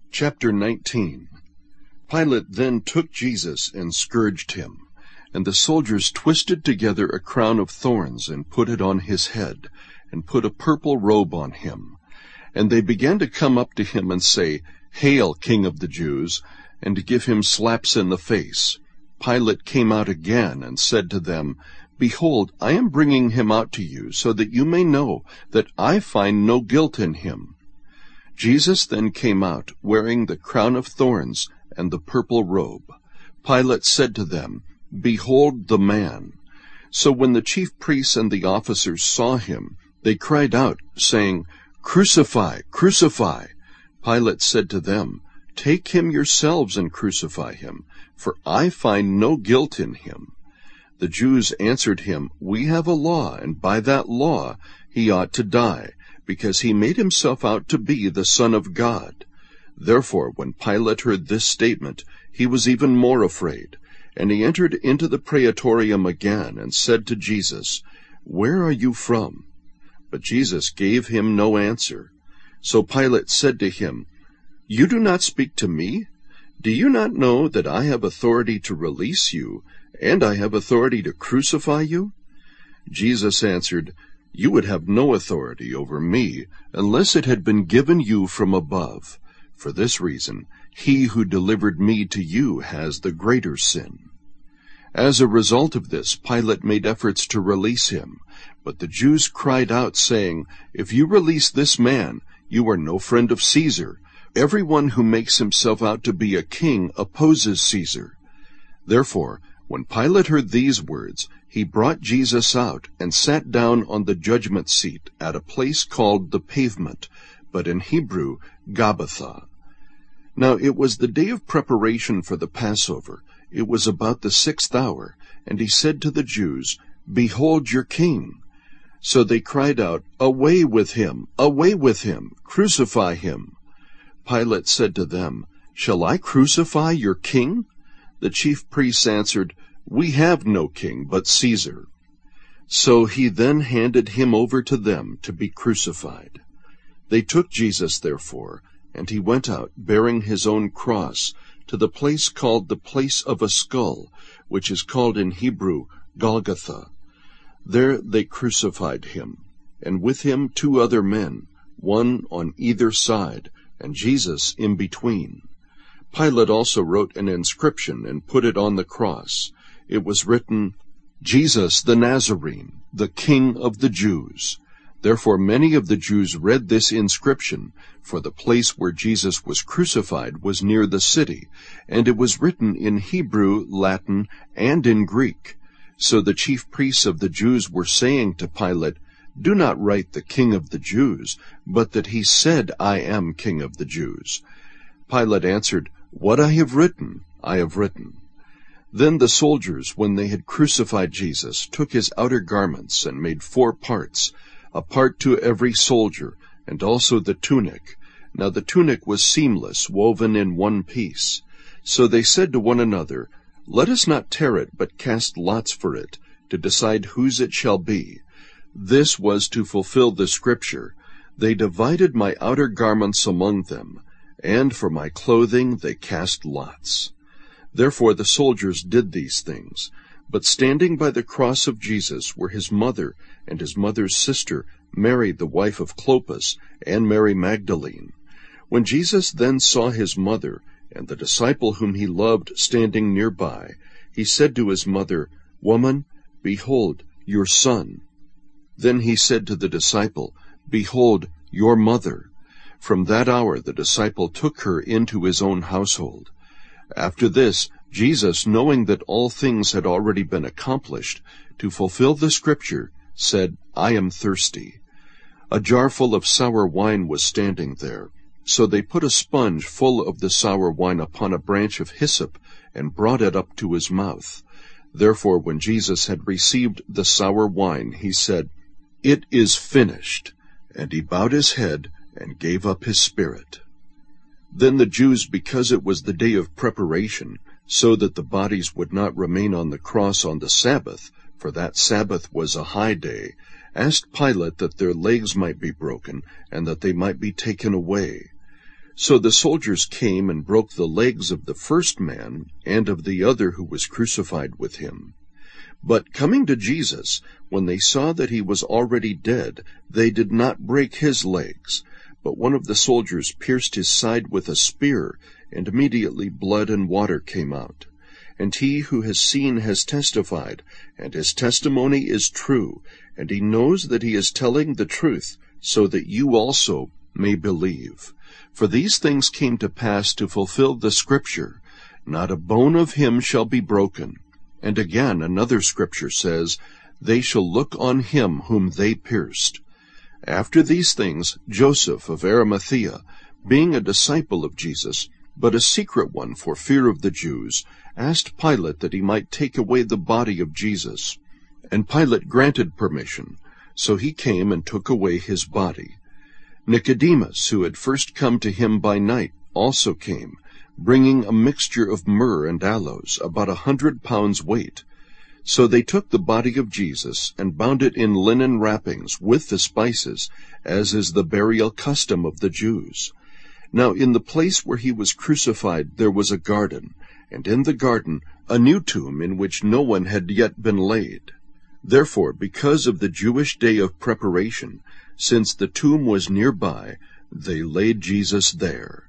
Chapter 19. Pilate then took Jesus and scourged him. And the soldiers twisted together a crown of thorns and put it on his head, and put a purple robe on him. And they began to come up to him and say, "Hail, King of the Jews!" and to give him slaps in the face. Pilate came out again and said to them, "Behold, I am bringing him out to you, so that you may know that I find no guilt in him." Jesus then came out, wearing the crown of thorns and the purple robe. Pilate said to them, "Behold the man." So when the chief priests and the officers saw him, they cried out, saying, "Crucify, crucify!" Pilate said to them, "Take him yourselves and crucify him, for I find no guilt in him." The Jews answered him, "We have a law, and by that law he ought to die, because he made himself out to be the Son of God." Therefore, when Pilate heard this statement, he was even more afraid. And he entered into the praetorium again, and said to Jesus, "Where are you from?" But Jesus gave him no answer. So Pilate said to him, "You do not speak to me? Do you not know that I have authority to release you, and I have authority to crucify you?" Jesus answered, "You would have no authority over me, unless it had been given you from above. For this reason, he who delivered me to you has the greater sin." As a result of this, Pilate made efforts to release him. But the Jews cried out, saying, "If you release this man, you are no friend of Caesar. Everyone who makes himself out to be a king opposes Caesar." Therefore, when Pilate heard these words, he brought Jesus out and sat down on the judgment seat at a place called the Pavement, but in Hebrew, Gabbatha. Now it was the day of preparation for the Passover. It was about the 6th hour, and he said to the Jews, "Behold your king." So they cried out, "Away with him! Away with him! Crucify him!" Pilate said to them, "Shall I crucify your king?" The chief priests answered, "We have no king but Caesar." So he then handed him over to them to be crucified. They took Jesus, therefore, and he went out, bearing his own cross, to the place called the Place of a Skull, which is called in Hebrew Golgotha. There they crucified him, and with him 2 other men, one on either side, and Jesus in between. Pilate also wrote an inscription and put it on the cross. It was written, "Jesus the Nazarene, the King of the Jews." Therefore many of the Jews read this inscription, for the place where Jesus was crucified was near the city, and it was written in Hebrew, Latin, and in Greek. So the chief priests of the Jews were saying to Pilate, "Do not write the King of the Jews, but that he said, 'I am King of the Jews.'" Pilate answered, "What I have written, I have written." Then the soldiers, when they had crucified Jesus, took his outer garments and made 4 parts, a part to every soldier, and also the tunic. Now the tunic was seamless, woven in one piece. So they said to one another, "Let us not tear it, but cast lots for it, to decide whose it shall be." This was to fulfill the scripture, "They divided my outer garments among them, and for my clothing they cast lots." Therefore the soldiers did these things. But standing by the cross of Jesus were his mother and his mother's sister, Mary the wife of Clopas, and Mary Magdalene. When Jesus then saw his mother and the disciple whom he loved standing nearby, he said to his mother, "Woman, behold your son." Then he said to the disciple, "Behold your mother." From that hour the disciple took her into his own household. After this, Jesus, knowing that all things had already been accomplished, to fulfill the scripture, said, "I am thirsty." A jar full of sour wine was standing there. So they put a sponge full of the sour wine upon a branch of hyssop, and brought it up to his mouth. Therefore when Jesus had received the sour wine, he said, "It is finished." And he bowed his head and gave up his spirit. Then the Jews, because it was the day of preparation, so that the bodies would not remain on the cross on the Sabbath, for that Sabbath was a high day, asked Pilate that their legs might be broken, and that they might be taken away. So the soldiers came and broke the legs of the first man and of the other who was crucified with him. But coming to Jesus, when they saw that he was already dead, they did not break his legs. But one of the soldiers pierced his side with a spear, and immediately blood and water came out. And he who has seen has testified, and his testimony is true, and he knows that he is telling the truth, so that you also may believe. For these things came to pass to fulfill the Scripture, not a bone of him shall be broken. And again another Scripture says, they shall look on him whom they pierced. After these things, Joseph of Arimathea, being a disciple of Jesus, but a secret one for fear of the Jews, asked Pilate that he might take away the body of Jesus. And Pilate granted permission, so he came and took away his body. Nicodemus, who had first come to him by night, also came, bringing a mixture of myrrh and aloes, about 100 pounds weight. So they took the body of Jesus, and bound it in linen wrappings with the spices, as is the burial custom of the Jews. Now in the place where he was crucified there was a garden, and in the garden a new tomb in which no one had yet been laid. Therefore, because of the Jewish day of preparation, since the tomb was nearby, they laid Jesus there.